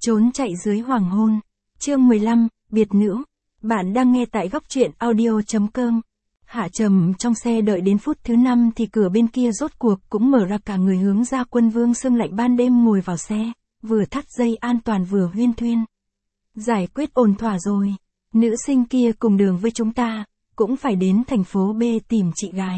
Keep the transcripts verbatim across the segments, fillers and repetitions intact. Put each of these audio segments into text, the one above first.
Trốn chạy dưới hoàng hôn. Chương mười lăm, biệt nữ. Bạn đang nghe tại góc truyện audio chấm com. Hạ Trầm trong xe đợi đến phút thứ năm thì cửa bên kia rốt cuộc cũng mở ra, cả người Hướng Gia Quân Vương sương lạnh ban đêm ngồi vào xe, vừa thắt dây an toàn vừa huyên thuyên. Giải quyết ổn thỏa rồi. Nữ sinh kia cùng đường với chúng ta, cũng phải đến thành phố B tìm chị gái.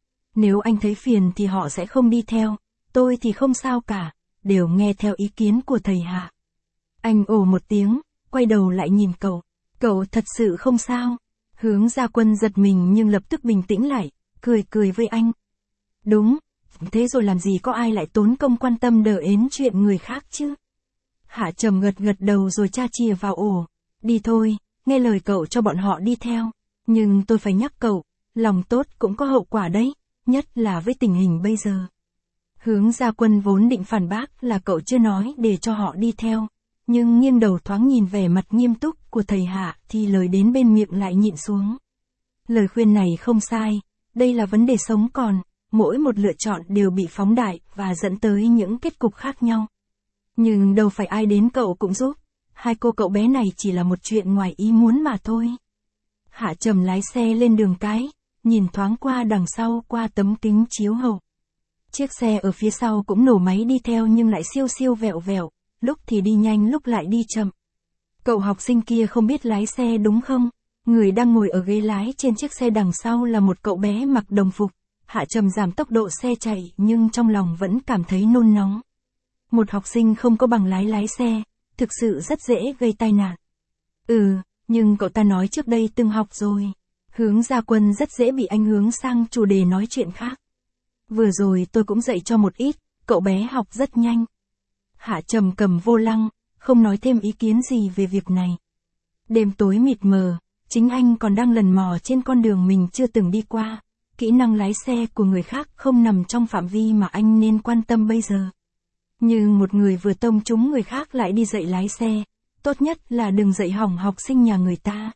Nếu anh thấy phiền thì họ sẽ không đi theo, tôi thì không sao cả, đều nghe theo ý kiến của thầy Hạ. Anh ồ một tiếng, quay đầu lại nhìn cậu. Cậu thật sự không sao. Hướng Gia Quân giật mình nhưng lập tức bình tĩnh lại, cười cười với anh. Đúng, thế rồi làm gì có ai lại tốn công quan tâm đờ ến chuyện người khác chứ. Hạ Trầm gật gật đầu rồi tra chìa vào ổ. Đi thôi, nghe lời cậu cho bọn họ đi theo. Nhưng tôi phải nhắc cậu, lòng tốt cũng có hậu quả đấy, nhất là với tình hình bây giờ. Hướng Gia Quân vốn định phản bác là cậu chưa nói để cho họ đi theo. Nhưng nghiêng đầu thoáng nhìn vẻ mặt nghiêm túc của thầy Hạ thì lời đến bên miệng lại nhịn xuống. Lời khuyên này không sai, đây là vấn đề sống còn, mỗi một lựa chọn đều bị phóng đại và dẫn tới những kết cục khác nhau. Nhưng đâu phải ai đến cậu cũng giúp, hai cô cậu bé này chỉ là một chuyện ngoài ý muốn mà thôi. Hạ Trầm lái xe lên đường cái, nhìn thoáng qua đằng sau qua tấm kính chiếu hậu. Chiếc xe ở phía sau cũng nổ máy đi theo nhưng lại siêu siêu vẹo vẹo, lúc thì đi nhanh lúc lại đi chậm. Cậu học sinh kia không biết lái xe đúng không? Người đang ngồi ở ghế lái trên chiếc xe đằng sau là một cậu bé mặc đồng phục. Hạ Trầm giảm tốc độ xe chạy nhưng trong lòng vẫn cảm thấy nôn nóng. Một học sinh không có bằng lái lái xe, thực sự rất dễ gây tai nạn. Ừ, nhưng cậu ta nói trước đây từng học rồi. Hướng Gia Quân rất dễ bị anh hướng sang chủ đề nói chuyện khác. Vừa rồi tôi cũng dạy cho một ít, cậu bé học rất nhanh. Hạ Trầm cầm vô lăng, không nói thêm ý kiến gì về việc này. Đêm tối mịt mờ, chính anh còn đang lần mò trên con đường mình chưa từng đi qua. Kỹ năng lái xe của người khác không nằm trong phạm vi mà anh nên quan tâm bây giờ. Nhưng một người vừa tông trúng người khác lại đi dạy lái xe, tốt nhất là đừng dạy hỏng học sinh nhà người ta.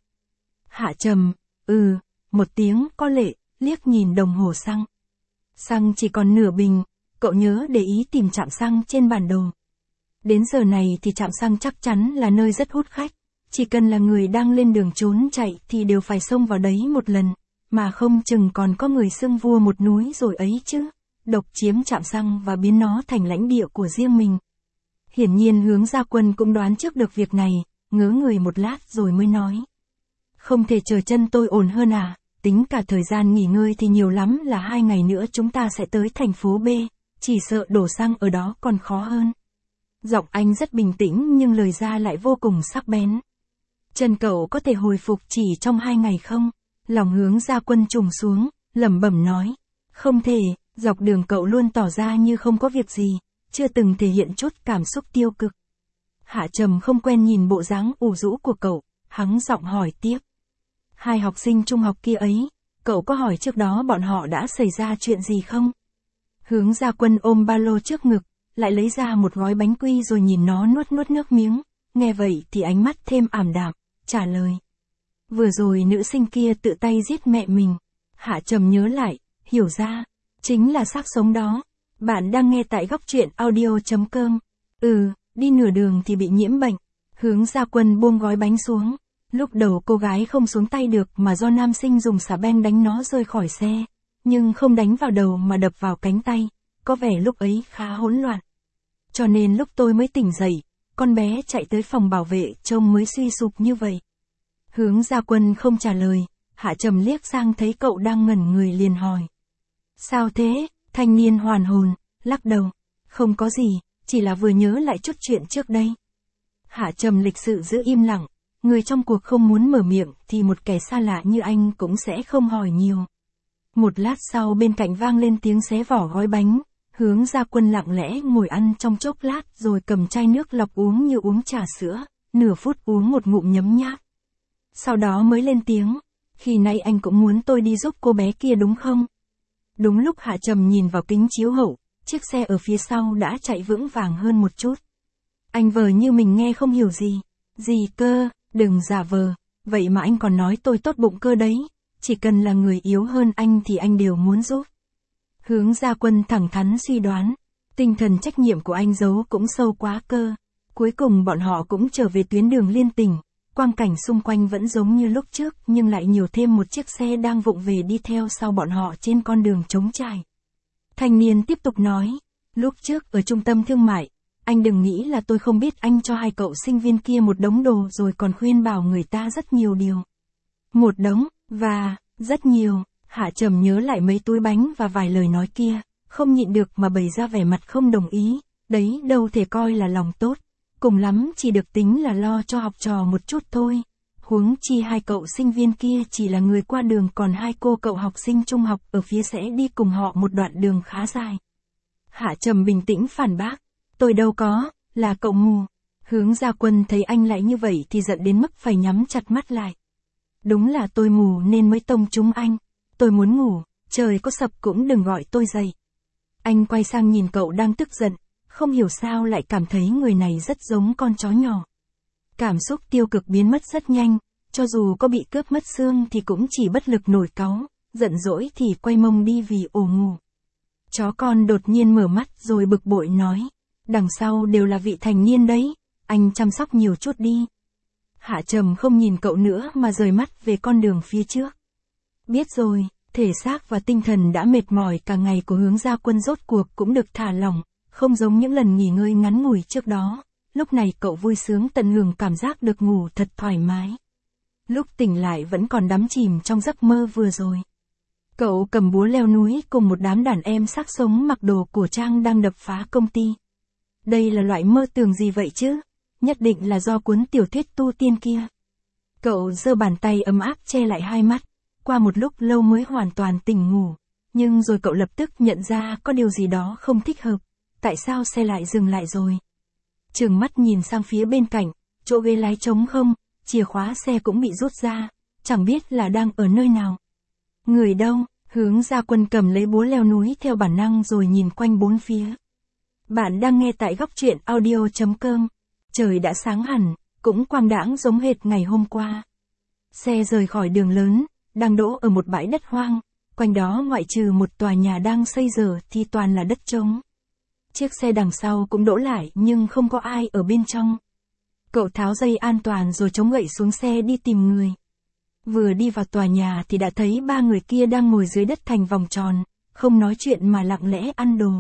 Hạ Trầm, ừ, một tiếng có lệ, liếc nhìn đồng hồ xăng. Xăng chỉ còn nửa bình, cậu nhớ để ý tìm trạm xăng trên bản đồ. Đến giờ này thì trạm xăng chắc chắn là nơi rất hút khách, chỉ cần là người đang lên đường trốn chạy thì đều phải xông vào đấy một lần, mà không chừng còn có người xưng vua một núi rồi ấy chứ, độc chiếm trạm xăng và biến nó thành lãnh địa của riêng mình. Hiển nhiên Hướng Gia Quân cũng đoán trước được việc này, ngớ người một lát rồi mới nói. Không thể chờ chân tôi ổn hơn à, tính cả thời gian nghỉ ngơi thì nhiều lắm là hai ngày nữa chúng ta sẽ tới thành phố B, chỉ sợ đổ xăng ở đó còn khó hơn. Giọng anh rất bình tĩnh nhưng lời ra lại vô cùng sắc bén. Chân cậu có thể hồi phục chỉ trong hai ngày không? Lòng Hướng Gia Quân trùng xuống, lẩm bẩm nói. Không thể, dọc đường cậu luôn tỏ ra như không có việc gì, chưa từng thể hiện chút cảm xúc tiêu cực. Hạ Trầm không quen nhìn bộ dáng ủ rũ của cậu, hắng giọng hỏi tiếp. Hai học sinh trung học kia ấy, cậu có hỏi trước đó bọn họ đã xảy ra chuyện gì không? Hướng Gia Quân ôm ba lô trước ngực, lại lấy ra một gói bánh quy rồi nhìn nó nuốt nuốt nước miếng, nghe vậy thì ánh mắt thêm ảm đạm, trả lời. Vừa rồi nữ sinh kia tự tay giết mẹ mình. Hạ Trầm nhớ lại, hiểu ra, chính là xác sống đó. Bạn đang nghe tại góc truyện audio chấm com. Ừ, đi nửa đường thì bị nhiễm bệnh. Hướng Gia Quân buông gói bánh xuống. Lúc đầu cô gái không xuống tay được mà do nam sinh dùng xà beng đánh nó rơi khỏi xe. Nhưng không đánh vào đầu mà đập vào cánh tay. Có vẻ lúc ấy khá hỗn loạn. Cho nên lúc tôi mới tỉnh dậy, con bé chạy tới phòng bảo vệ trông mới suy sụp như vậy. Hướng Gia Quân không trả lời, Hạ Trầm liếc sang thấy cậu đang ngẩn người liền hỏi. Sao thế? Thanh niên hoàn hồn, lắc đầu. Không có gì, chỉ là vừa nhớ lại chút chuyện trước đây. Hạ Trầm lịch sự giữ im lặng, người trong cuộc không muốn mở miệng thì một kẻ xa lạ như anh cũng sẽ không hỏi nhiều. Một lát sau bên cạnh vang lên tiếng xé vỏ gói bánh. Hướng Gia Quân lặng lẽ ngồi ăn trong chốc lát rồi cầm chai nước lọc uống như uống trà sữa, nửa phút uống một ngụm nhấm nháp. Sau đó mới lên tiếng, khi nãy anh cũng muốn tôi đi giúp cô bé kia đúng không? Đúng lúc Hạ Trầm nhìn vào kính chiếu hậu, chiếc xe ở phía sau đã chạy vững vàng hơn một chút. Anh vờ như mình nghe không hiểu gì. Gì cơ, đừng giả vờ, vậy mà anh còn nói tôi tốt bụng cơ đấy, chỉ cần là người yếu hơn anh thì anh đều muốn giúp. Hướng Gia Quân thẳng thắn suy đoán, tinh thần trách nhiệm của anh giấu cũng sâu quá cơ. Cuối cùng bọn họ cũng trở về tuyến đường liên tỉnh, quang cảnh xung quanh vẫn giống như lúc trước nhưng lại nhiều thêm một chiếc xe đang vụng về đi theo sau bọn họ trên con đường trống trải. Thanh niên tiếp tục nói, lúc trước ở trung tâm thương mại, anh đừng nghĩ là tôi không biết anh cho hai cậu sinh viên kia một đống đồ rồi còn khuyên bảo người ta rất nhiều điều. Một đống, và, rất nhiều, Hạ Trầm nhớ lại mấy túi bánh và vài lời nói kia, không nhịn được mà bày ra vẻ mặt không đồng ý, đấy đâu thể coi là lòng tốt, cùng lắm chỉ được tính là lo cho học trò một chút thôi. Huống chi hai cậu sinh viên kia chỉ là người qua đường còn hai cô cậu học sinh trung học ở phía sẽ đi cùng họ một đoạn đường khá dài. Hạ Trầm bình tĩnh phản bác, tôi đâu có, là cậu mù. Hướng Gia Quân thấy anh lại như vậy thì giận đến mức phải nhắm chặt mắt lại. Đúng là tôi mù nên mới tông trúng anh, tôi muốn ngủ, trời có sập cũng đừng gọi tôi dậy. Anh quay sang nhìn cậu đang tức giận, không hiểu sao lại cảm thấy người này rất giống con chó nhỏ. Cảm xúc tiêu cực biến mất rất nhanh, cho dù có bị cướp mất xương thì cũng chỉ bất lực nổi cáu, giận dỗi thì quay mông đi vì ổ ngủ. Chó con đột nhiên mở mắt rồi bực bội nói, đằng sau đều là vị thành niên đấy, anh chăm sóc nhiều chút đi. Hạ Trầm không nhìn cậu nữa mà rời mắt về con đường phía trước. Biết rồi, thể xác và tinh thần đã mệt mỏi cả ngày của Hướng Gia Quân rốt cuộc cũng được thả lỏng, không giống những lần nghỉ ngơi ngắn ngủi trước đó. Lúc này cậu vui sướng tận hưởng cảm giác được ngủ thật thoải mái. Lúc tỉnh lại vẫn còn đắm chìm trong giấc mơ vừa rồi. Cậu cầm búa leo núi cùng một đám đàn em xác sống mặc đồ cổ trang đang đập phá công ty. Đây là loại mơ tưởng gì vậy chứ? Nhất định là do cuốn tiểu thuyết tu tiên kia. Cậu giơ bàn tay ấm áp che lại hai mắt, qua một lúc lâu mới hoàn toàn tỉnh ngủ. Nhưng rồi cậu lập tức nhận ra có điều gì đó không thích hợp. Tại sao xe lại dừng lại rồi? Trừng mắt nhìn sang phía bên cạnh, chỗ ghế lái trống không, chìa khóa xe cũng bị rút ra, chẳng biết là đang ở nơi nào. Người đâu? Hướng Gia Quân cầm lấy búa leo núi theo bản năng rồi nhìn quanh bốn phía. Bạn đang nghe tại góc truyện audio chấm com. Trời đã sáng hẳn, cũng quang đãng giống hệt ngày hôm qua. Xe rời khỏi đường lớn, đang đỗ ở một bãi đất hoang, quanh đó ngoại trừ một tòa nhà đang xây dở thì toàn là đất trống. Chiếc xe đằng sau cũng đỗ lại nhưng không có ai ở bên trong. Cậu tháo dây an toàn rồi chống gậy xuống xe đi tìm người. Vừa đi vào tòa nhà thì đã thấy ba người kia đang ngồi dưới đất thành vòng tròn, không nói chuyện mà lặng lẽ ăn đồ.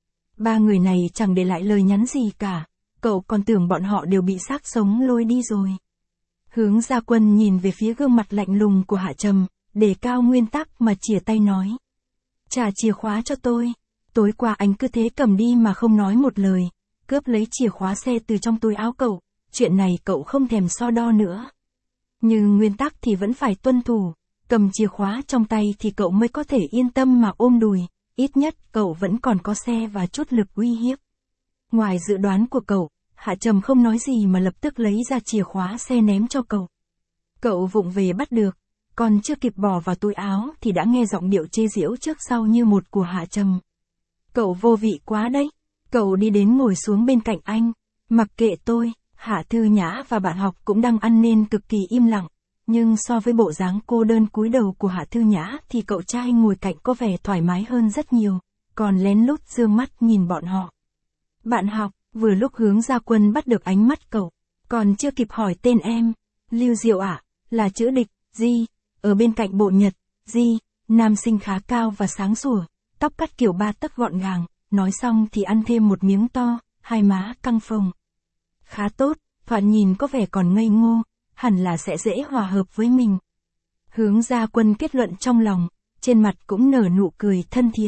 Ba người này chẳng để lại lời nhắn gì cả, cậu còn tưởng bọn họ đều bị xác sống lôi đi rồi. Hướng Gia Quân nhìn về phía gương mặt lạnh lùng của Hạ Trầm, đề cao nguyên tắc mà chìa tay nói. Trả chìa khóa cho tôi. Tối qua anh cứ thế cầm đi mà không nói một lời, cướp lấy chìa khóa xe từ trong túi áo cậu, chuyện này cậu không thèm so đo nữa. Nhưng nguyên tắc thì vẫn phải tuân thủ, cầm chìa khóa trong tay thì cậu mới có thể yên tâm mà ôm đùi, ít nhất cậu vẫn còn có xe và chút lực uy hiếp. Ngoài dự đoán của cậu, Hạ Trầm không nói gì mà lập tức lấy ra chìa khóa xe ném cho cậu. Cậu vụng về bắt được, còn chưa kịp bỏ vào túi áo thì đã nghe giọng điệu chê giễu trước sau như một của Hạ Trầm. Cậu vô vị quá đấy. Cậu đi đến ngồi xuống bên cạnh anh. Mặc kệ tôi, Hạ Thư Nhã và bạn học cũng đang ăn nên cực kỳ im lặng. Nhưng so với bộ dáng cô đơn cúi đầu của Hạ Thư Nhã thì cậu trai ngồi cạnh có vẻ thoải mái hơn rất nhiều, còn lén lút dương mắt nhìn bọn họ. Bạn học, vừa lúc Hướng Gia Quân bắt được ánh mắt cậu, còn chưa kịp hỏi tên em. Lưu Diệu ạ, à, là chữ địch, Di, ở bên cạnh bộ nhật, Di, nam sinh khá cao và sáng sủa, tóc cắt kiểu ba tấc gọn gàng, nói xong thì ăn thêm một miếng to, hai má căng phồng. Khá tốt, thoạt nhìn có vẻ còn ngây ngô, hẳn là sẽ dễ hòa hợp với mình. Hướng Gia Quân kết luận trong lòng, trên mặt cũng nở nụ cười thân thiện.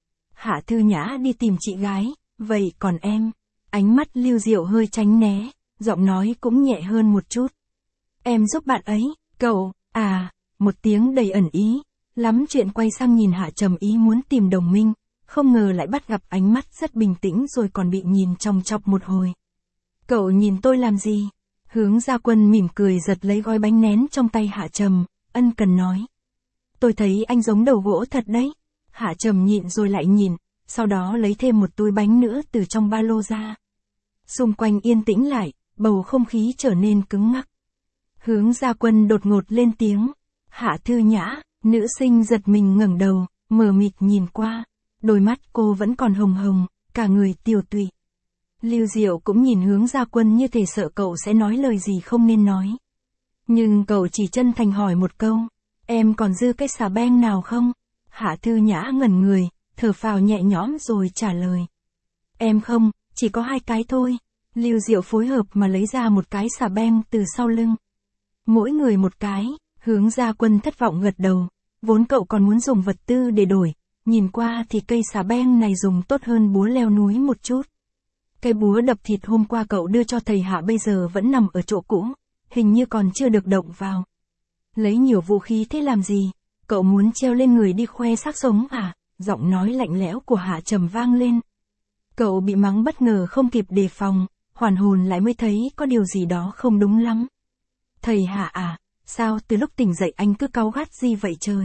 Hạ Thư Nhã đi tìm chị gái, vậy còn em? Ánh mắt Lưu Diệu hơi tránh né, giọng nói cũng nhẹ hơn một chút. Em giúp bạn ấy, cậu, à, một tiếng đầy ẩn ý, lắm chuyện quay sang nhìn Hạ Trầm ý muốn tìm đồng minh, không ngờ lại bắt gặp ánh mắt rất bình tĩnh rồi còn bị nhìn chòng chọc một hồi. Cậu nhìn tôi làm gì? Hướng Gia Quân mỉm cười giật lấy gói bánh nén trong tay Hạ Trầm, ân cần nói. Tôi thấy anh giống đầu gỗ thật đấy. Hạ Trầm nhịn rồi lại nhìn, sau đó lấy thêm một túi bánh nữa từ trong ba lô ra. Xung quanh yên tĩnh lại, bầu không khí trở nên cứng ngắc. Hướng Gia Quân đột ngột lên tiếng. Hạ Thư Nhã, nữ sinh giật mình ngẩng đầu, mờ mịt nhìn qua. Đôi mắt cô vẫn còn hồng hồng, cả người tiều tụy. Lưu Diệu cũng nhìn Hướng Gia Quân như thể sợ cậu sẽ nói lời gì không nên nói. Nhưng cậu chỉ chân thành hỏi một câu, em còn dư cái xà beng nào không? Hạ Thư Nhã ngẩn người, thở phào nhẹ nhõm rồi trả lời. Em không, chỉ có hai cái thôi. Lưu Diệu phối hợp mà lấy ra một cái xà beng từ sau lưng. Mỗi người một cái, Hướng Gia Quân thất vọng gật đầu. Vốn cậu còn muốn dùng vật tư để đổi, nhìn qua thì cây xà beng này dùng tốt hơn búa leo núi một chút. Cái búa đập thịt hôm qua cậu đưa cho thầy Hạ bây giờ vẫn nằm ở chỗ cũ, hình như còn chưa được động vào. Lấy nhiều vũ khí thế làm gì? Cậu muốn treo lên người đi khoe xác sống à? Giọng nói lạnh lẽo của Hạ Trầm vang lên. Cậu bị mắng bất ngờ không kịp đề phòng, hoàn hồn lại mới thấy có điều gì đó không đúng lắm. Thầy Hạ à, sao từ lúc tỉnh dậy anh cứ cáu gắt gì vậy trời?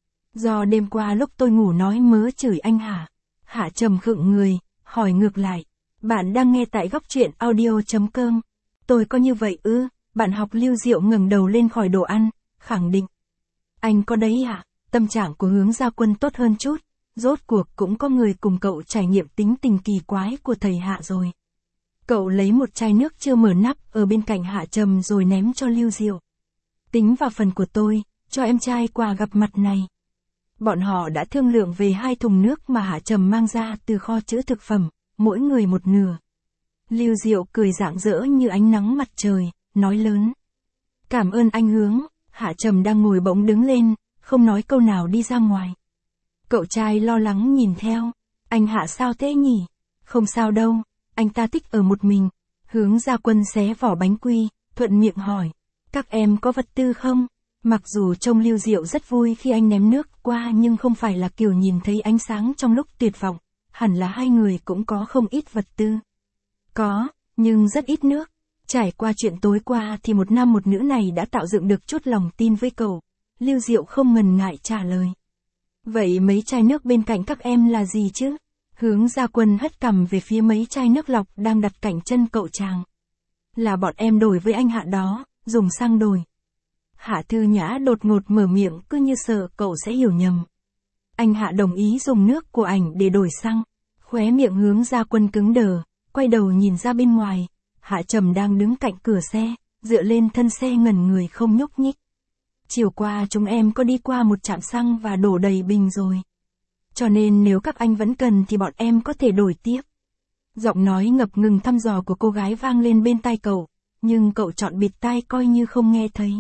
Do đêm qua lúc tôi ngủ nói mớ chửi anh hả? Hạ Trầm khựng người, hỏi ngược lại. Bạn đang nghe tại góc truyện audio.com. Tôi có như vậy ư? Bạn học Lưu Diệu ngẩng đầu lên khỏi đồ ăn, khẳng định. Anh có đấy à? Tâm trạng của Hướng Gia Quân tốt hơn chút. Rốt cuộc cũng có người cùng cậu trải nghiệm tính tình kỳ quái của thầy Hạ rồi. Cậu lấy một chai nước chưa mở nắp ở bên cạnh Hạ Trầm rồi ném cho Lưu Diệu. Tính vào phần của tôi, cho em trai quà gặp mặt này. Bọn họ đã thương lượng về hai thùng nước mà Hạ Trầm mang ra từ kho chứa thực phẩm, mỗi người một nửa. Lưu Diệu cười rạng rỡ như ánh nắng mặt trời, nói lớn. Cảm ơn anh Hướng. Hạ Trầm đang ngồi bỗng đứng lên, không nói câu nào đi ra ngoài. Cậu trai lo lắng nhìn theo. Anh Hạ sao thế nhỉ? Không sao đâu, anh ta thích ở một mình. Hướng Gia Quân xé vỏ bánh quy, thuận miệng hỏi. Các em có vật tư không? Mặc dù trông Lưu Diệu rất vui khi anh ném nước qua nhưng không phải là kiểu nhìn thấy ánh sáng trong lúc tuyệt vọng. Hẳn là hai người cũng có không ít vật tư. Có, nhưng rất ít nước. Trải qua chuyện tối qua thì một nam một nữ này đã tạo dựng được chút lòng tin với cậu. Lưu Diệu không ngần ngại trả lời. Vậy mấy chai nước bên cạnh các em là gì chứ? Hướng Gia Quân hất cằm về phía mấy chai nước lọc đang đặt cạnh chân cậu chàng. Là bọn em đổi với anh Hạ đó, dùng xăng đổi. Hạ Thư Nhã đột ngột mở miệng cứ như sợ cậu sẽ hiểu nhầm. Anh Hạ đồng ý dùng nước của ảnh để đổi xăng. Khóe miệng Hướng Gia Quân cứng đờ, quay đầu nhìn ra bên ngoài. Hạ Trầm đang đứng cạnh cửa xe, dựa lên thân xe ngẩn người không nhúc nhích. Chiều qua chúng em có đi qua một trạm xăng và đổ đầy bình rồi. Cho nên nếu các anh vẫn cần thì bọn em có thể đổi tiếp. Giọng nói ngập ngừng thăm dò của cô gái vang lên bên tai cậu, nhưng cậu chọn bịt tai coi như không nghe thấy.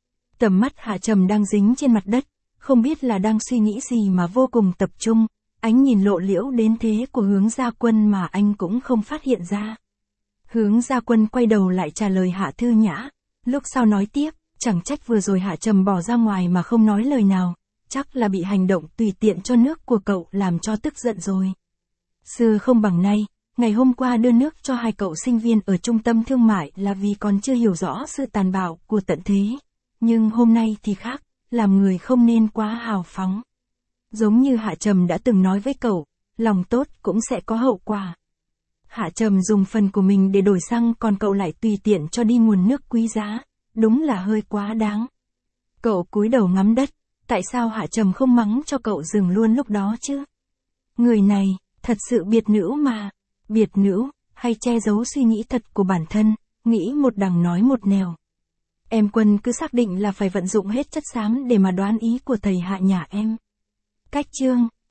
Tầm mắt Hạ Trầm đang dính trên mặt đất, không biết là đang suy nghĩ gì mà vô cùng tập trung, ánh nhìn lộ liễu đến thế của Hướng Gia Quân mà anh cũng không phát hiện ra. Hướng Gia Quân quay đầu lại trả lời Hạ Thư Nhã, lúc sau nói tiếp, chẳng trách vừa rồi Hạ Trầm bỏ ra ngoài mà không nói lời nào, chắc là bị hành động tùy tiện cho nước của cậu làm cho tức giận rồi. Xưa không bằng nay, ngày hôm qua đưa nước cho hai cậu sinh viên ở trung tâm thương mại là vì còn chưa hiểu rõ sự tàn bạo của tận thế. Nhưng hôm nay thì khác, làm người không nên quá hào phóng. Giống như Hạ Trầm đã từng nói với cậu, lòng tốt cũng sẽ có hậu quả. Hạ Trầm dùng phần của mình để đổi xăng còn cậu lại tùy tiện cho đi nguồn nước quý giá, đúng là hơi quá đáng. Cậu cúi đầu ngắm đất, tại sao Hạ Trầm không mắng cho cậu dừng luôn lúc đó chứ? Người này, thật sự biệt nữ mà, biệt nữ, hay che giấu suy nghĩ thật của bản thân, nghĩ một đằng nói một nẻo. Em Quân cứ xác định là phải vận dụng hết chất xám để mà đoán ý của thầy Hạ nhà em. Cách chương